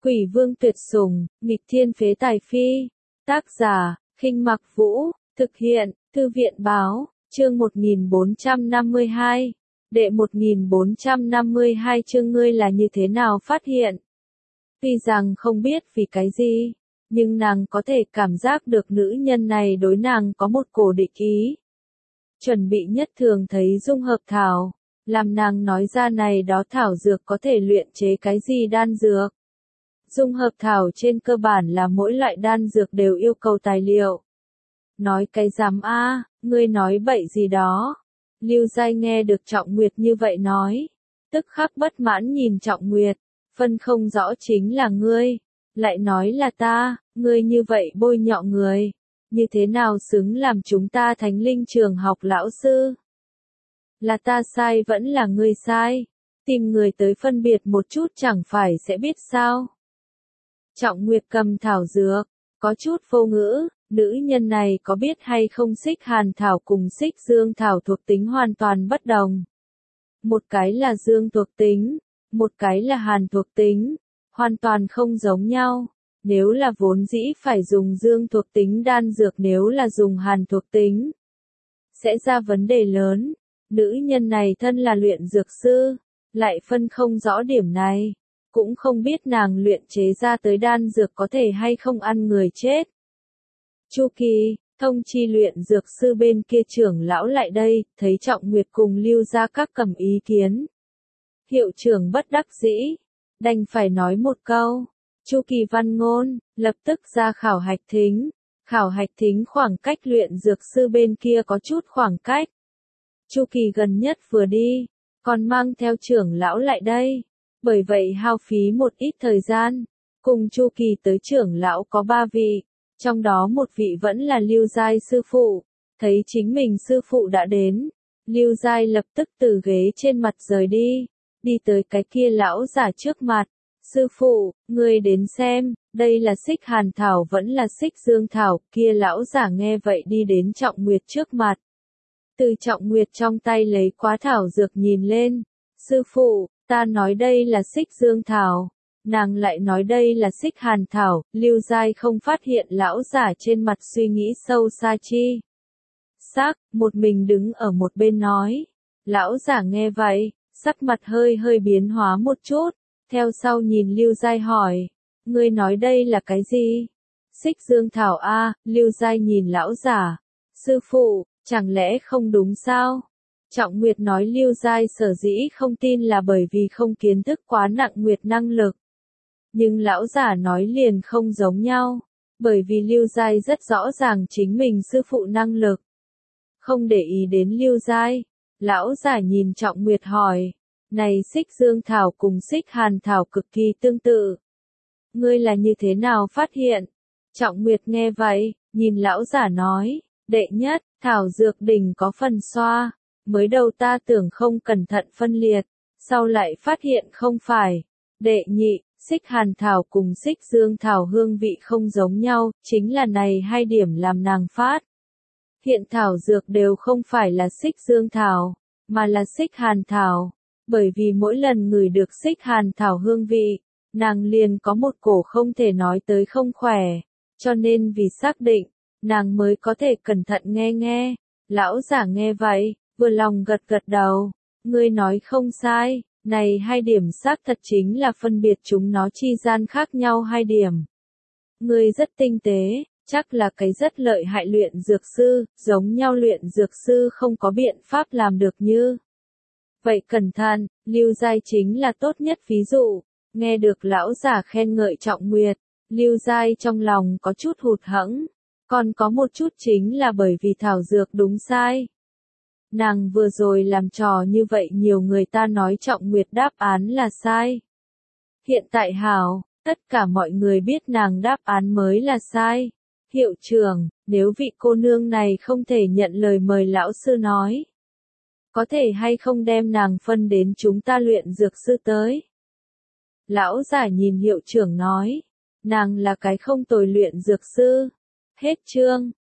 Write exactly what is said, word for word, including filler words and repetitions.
Quỷ vương tuyệt sủng, nghịch thiên phế tài phi. Tác giả, Khinh Mặc Vũ, thực hiện, Thư viện báo, chương một nghìn bốn trăm năm mươi hai. Đệ một nghìn bốn trăm năm mươi hai chương ngươi là như thế nào phát hiện? Tuy rằng không biết vì cái gì, nhưng nàng có thể cảm giác được nữ nhân này đối nàng có một cổ địch ý. Chuẩn bị nhất thường thấy dung hợp thảo, làm nàng nói ra này đó thảo dược có thể luyện chế cái gì đan dược. Dung hợp thảo trên cơ bản là mỗi loại đan dược đều yêu cầu tài liệu. Nói cái dám a, ngươi nói bậy gì đó. Lưu Giai nghe được Trọng Nguyệt như vậy nói, tức khắc bất mãn nhìn Trọng Nguyệt, phân không rõ chính là ngươi, lại nói là ta, ngươi như vậy bôi nhọ người, như thế nào xứng làm chúng ta Thánh Linh trường học lão sư? Là ta sai vẫn là ngươi sai, tìm người tới phân biệt một chút chẳng phải sẽ biết sao? Trọng Nguyệt cầm thảo dược, có chút vô ngữ, nữ nhân này có biết hay không xích hàn thảo cùng xích dương thảo thuộc tính hoàn toàn bất đồng. Một cái là dương thuộc tính, một cái là hàn thuộc tính, hoàn toàn không giống nhau. Nếu là vốn dĩ phải dùng dương thuộc tính đan dược, nếu là dùng hàn thuộc tính, sẽ ra vấn đề lớn. Nữ nhân này thân là luyện dược sư, lại phân không rõ điểm này. Cũng không biết nàng luyện chế ra tới đan dược có thể hay không ăn người chết. Chu Kỳ, thông chi luyện dược sư bên kia trưởng lão lại đây, thấy Trọng Nguyệt cùng Lưu Gia Các cầm ý kiến. Hiệu trưởng bất đắc dĩ, đành phải nói một câu. Chu Kỳ văn ngôn, lập tức ra khảo hạch thính. Khảo hạch thính khoảng cách luyện dược sư bên kia có chút khoảng cách. Chu Kỳ gần nhất vừa đi, còn mang theo trưởng lão lại đây. Bởi vậy hao phí một ít thời gian, cùng Chu Kỳ tới trưởng lão có ba vị, trong đó một vị vẫn là Lưu Giai sư phụ, thấy chính mình sư phụ đã đến, Lưu Giai lập tức từ ghế trên mặt rời đi, đi tới cái kia lão giả trước mặt, sư phụ, ngươi đến xem, đây là xích hàn thảo vẫn là xích dương thảo, kia lão giả nghe vậy đi đến Trọng Nguyệt trước mặt. Từ Trọng Nguyệt trong tay lấy quá thảo dược nhìn lên, sư phụ, ta nói đây là xích dương thảo, nàng lại nói đây là xích hàn thảo, Lưu Giai không phát hiện lão giả trên mặt suy nghĩ sâu xa chi. Xác, một mình đứng ở một bên nói, lão giả nghe vậy, sắc mặt hơi hơi biến hóa một chút, theo sau nhìn Lưu Giai hỏi, ngươi nói đây là cái gì? Xích dương thảo a, Lưu Giai nhìn lão giả, sư phụ, chẳng lẽ không đúng sao? Trọng Nguyệt nói Lưu Giai sở dĩ không tin là bởi vì không kiến thức quá nặng Nguyệt năng lực. Nhưng lão giả nói liền không giống nhau, bởi vì Lưu Giai rất rõ ràng chính mình sư phụ năng lực. Không để ý đến Lưu Giai, lão giả nhìn Trọng Nguyệt hỏi, này xích dương thảo cùng xích hàn thảo cực kỳ tương tự. Ngươi là như thế nào phát hiện? Trọng Nguyệt nghe vậy, nhìn lão giả nói, đệ nhất, thảo dược đỉnh có phần xoa. Mới đầu ta tưởng không cẩn thận phân liệt, sau lại phát hiện không phải. Đệ nhị, xích hàn thảo cùng xích dương thảo hương vị không giống nhau, chính là này hai điểm làm nàng phát. Hiện thảo dược đều không phải là xích dương thảo, mà là xích hàn thảo. Bởi vì mỗi lần ngửi được xích hàn thảo hương vị, nàng liền có một cổ không thể nói tới không khỏe, cho nên vì xác định, nàng mới có thể cẩn thận nghe nghe. Lão giả nghe vậy, vừa lòng gật gật đầu, ngươi nói không sai, này hai điểm xác thật chính là phân biệt chúng nó chi gian khác nhau hai điểm. Ngươi rất tinh tế, chắc là cái rất lợi hại luyện dược sư, giống nhau luyện dược sư không có biện pháp làm được như. Vậy cẩn thận, Lưu Giai chính là tốt nhất ví dụ, nghe được lão giả khen ngợi Trọng Nguyệt, Lưu Giai trong lòng có chút hụt hẫng, còn có một chút chính là bởi vì thảo dược đúng sai. Nàng vừa rồi làm trò như vậy nhiều người ta nói Trọng Nguyệt đáp án là sai. Hiện tại hảo, tất cả mọi người biết nàng đáp án mới là sai. Hiệu trưởng, nếu vị cô nương này không thể nhận lời mời lão sư nói, có thể hay không đem nàng phân đến chúng ta luyện dược sư tới? Lão giả nhìn hiệu trưởng nói, nàng là cái không tồi luyện dược sư. Hết chương.